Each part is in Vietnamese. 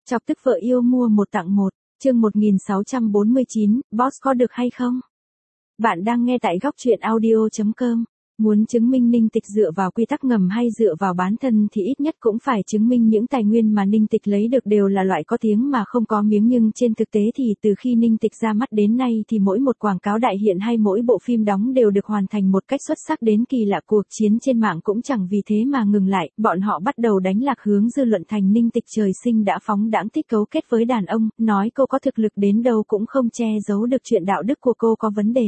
Chọc tức vợ yêu mua một tặng một, chương 1649, boss có được hay không? Bạn đang nghe tại góc truyện audio.com. Muốn chứng minh Ninh Tịch dựa vào quy tắc ngầm hay dựa vào bán thân thì ít nhất cũng phải chứng minh những tài nguyên mà Ninh Tịch lấy được đều là loại có tiếng mà không có miếng, nhưng trên thực tế thì từ khi Ninh Tịch ra mắt đến nay thì mỗi một quảng cáo đại hiện hay mỗi bộ phim đóng đều được hoàn thành một cách xuất sắc đến kỳ lạ. Cuộc chiến trên mạng cũng chẳng vì thế mà ngừng lại, bọn họ bắt đầu đánh lạc hướng dư luận thành Ninh Tịch trời sinh đã phóng đãng, thích cấu kết với đàn ông, nói cô có thực lực đến đâu cũng không che giấu được chuyện đạo đức của cô có vấn đề.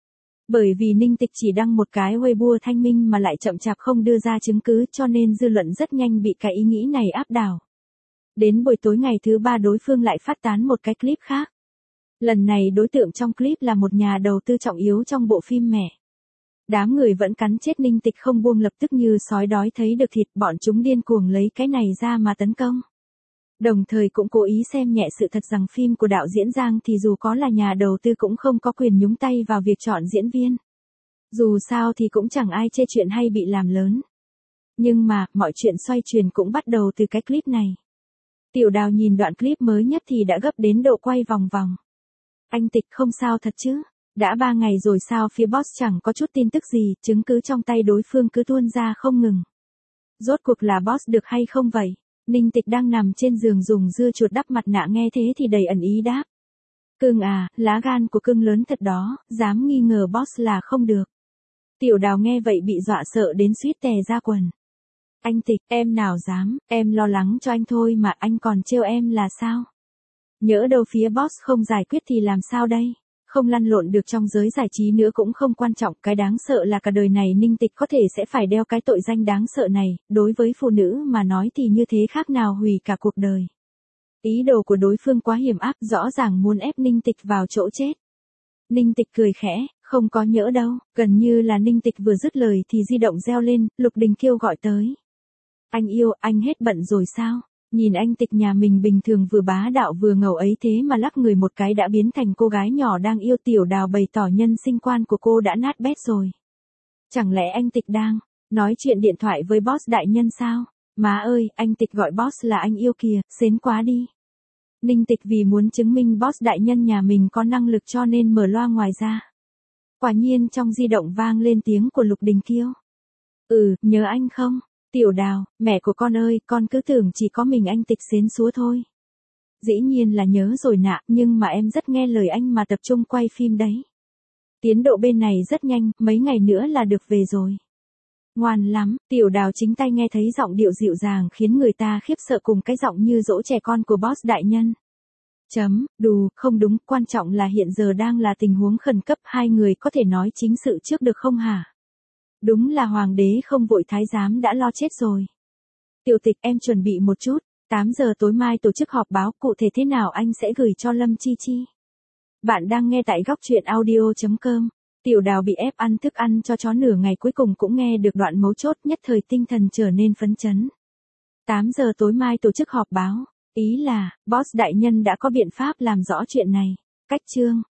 Bởi vì Ninh Tịch chỉ đăng một cái Weibo thanh minh mà lại chậm chạp không đưa ra chứng cứ, cho nên dư luận rất nhanh bị cái ý nghĩ này áp đảo. Đến buổi tối ngày thứ ba đối phương lại phát tán một cái clip khác. Lần này đối tượng trong clip là một nhà đầu tư trọng yếu trong bộ phim mẹ. Đám người vẫn cắn chết Ninh Tịch không buông, lập tức như sói đói thấy được thịt, bọn chúng điên cuồng lấy cái này ra mà tấn công. Đồng thời cũng cố ý xem nhẹ sự thật rằng phim của đạo diễn Giang thì dù có là nhà đầu tư cũng không có quyền nhúng tay vào việc chọn diễn viên. Dù sao thì cũng chẳng ai chê chuyện hay bị làm lớn. Nhưng mà, mọi chuyện xoay chuyển cũng bắt đầu từ cái clip này. Tiểu Đào nhìn đoạn clip mới nhất thì đã gấp đến độ quay vòng vòng. Anh Tịch không sao thật chứ? Đã 3 ngày rồi sao phía boss chẳng có chút tin tức gì, chứng cứ trong tay đối phương cứ tuôn ra không ngừng. Rốt cuộc là boss được hay không vậy? Ninh Tịch đang nằm trên giường dùng dưa chuột đắp mặt nạ nghe thế thì đầy ẩn ý đáp. Cưng à, lá gan của cưng lớn thật đó, dám nghi ngờ boss là không được. Tiểu Đào nghe vậy bị dọa sợ đến suýt tè ra quần. Anh Tịch, em nào dám, em lo lắng cho anh thôi mà anh còn trêu em là sao? Nhỡ đâu phía boss không giải quyết thì làm sao đây? Không lăn lộn được trong giới giải trí nữa cũng không quan trọng, cái đáng sợ là cả đời này Ninh Tịch có thể sẽ phải đeo cái tội danh đáng sợ này, đối với phụ nữ mà nói thì như thế khác nào hủy cả cuộc đời. Ý đồ của đối phương quá hiểm ác, rõ ràng muốn ép Ninh Tịch vào chỗ chết. Ninh Tịch cười khẽ, không có nhỡ đâu, gần như là Ninh Tịch vừa dứt lời thì di động reo lên, Lục Đình Kiêu gọi tới. Anh yêu, anh hết bận rồi sao? Nhìn anh Tịch nhà mình bình thường vừa bá đạo vừa ngầu ấy thế mà lắc người một cái đã biến thành cô gái nhỏ đang yêu. Tiểu Đào bày tỏ nhân sinh quan của cô đã nát bét rồi. Chẳng lẽ anh Tịch đang nói chuyện điện thoại với boss đại nhân sao? Má ơi, anh Tịch gọi boss là anh yêu kìa, xến quá đi. Ninh Tịch vì muốn chứng minh boss đại nhân nhà mình có năng lực cho nên mở loa ngoài ra. Quả nhiên trong di động vang lên tiếng của Lục Đình Kiêu. Nhớ anh không? Tiểu Đào, mẹ của con ơi, con cứ tưởng chỉ có mình anh Tịch xến xúa thôi. Dĩ nhiên là nhớ rồi nạ, nhưng mà em rất nghe lời anh mà tập trung quay phim đấy. Tiến độ bên này rất nhanh, mấy ngày nữa là được về rồi. Ngoan lắm, Tiểu Đào chính tay nghe thấy giọng điệu dịu dàng khiến người ta khiếp sợ cùng cái giọng như dỗ trẻ con của boss đại nhân. Không đúng, quan trọng là hiện giờ đang là tình huống khẩn cấp, hai người có thể nói chính sự trước được không hả? Đúng là hoàng đế không vội thái giám đã lo chết rồi. Tiểu Tịch, em chuẩn bị một chút, 8 giờ tối mai tổ chức họp báo, cụ thể thế nào anh sẽ gửi cho Lâm Chi Chi. Bạn đang nghe tại góc truyện audio.com. Tiểu Đào bị ép ăn thức ăn cho chó nửa ngày cuối cùng cũng nghe được đoạn mấu chốt, nhất thời tinh thần trở nên phấn chấn. 8 giờ tối mai tổ chức họp báo, ý là, boss đại nhân đã có biện pháp làm rõ chuyện này. Cách chương